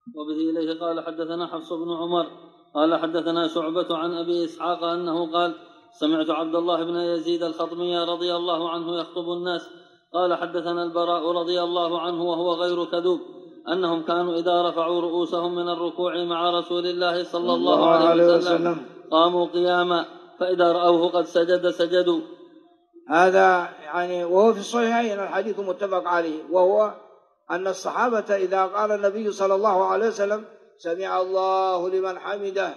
وبه إليه قال حدثنا حفص بن عمر قال حدثنا شعبة عن أبي إسحاق أنه قال سمعت عبد الله بن يزيد الخطمي رضي الله عنه يخطب الناس قال حدثنا البراء رضي الله عنه وهو غير كذوب أنهم كانوا إذا رفعوا رؤوسهم من الركوع مع رسول الله صلى الله عليه وسلم قاموا قياما فإذا رأوه قد سجد سجدوا. هذا يعني وهو في الصحيحين الحديث متفق عليه، وهو أن الصحابة إذا قال النبي صلى الله عليه وسلم سمع الله لمن حمده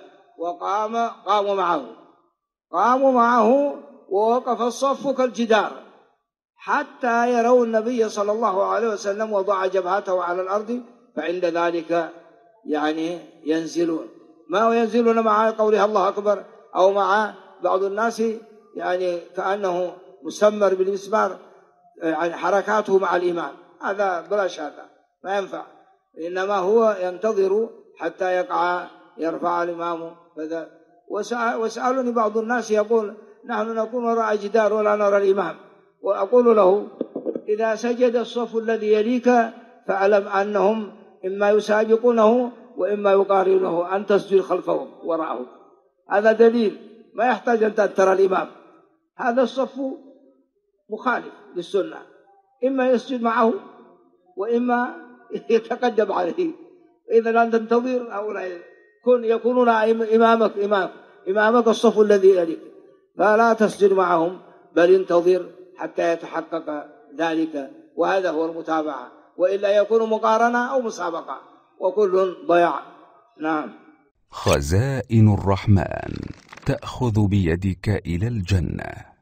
قاموا معه ووقف الصف كالجدار حتى يروا النبي صلى الله عليه وسلم وضع جبهته على الأرض، فعند ذلك يعني ينزلون. ما ينزلون مع قولها الله أكبر أو مع بعض الناس يعني كأنه مسمر بالمسمار يعني حركاته مع الإمام، هذا بلاش، هذا ما ينفع، إنما هو ينتظر حتى يرفع الإمام. وسألني بعض الناس يقول نحن نكون وراء جدار ولا نرى الإمام، وأقول له إذا سجد الصف الذي يليك فاعلم أنهم إما يسابقونه وإما يقارنه، أن تسجد خلفهم وراءه، هذا دليل، ما يحتاج أن ترى الإمام. هذا الصف مخالف للسنة، إما يسجد معه وإما يتقدم عليه. إذا أن تنتظر هؤلاء يكونون إمامك الصف الذي يليك، فلا تسجد معهم بل انتظر حتى يتحقق ذلك، وهذا هو المتابعة، وإلا يكون مقارنة أو مسابقة وكل ضياع. نعم. خزائن الرحمن تأخذ بيدك إلى الجنة.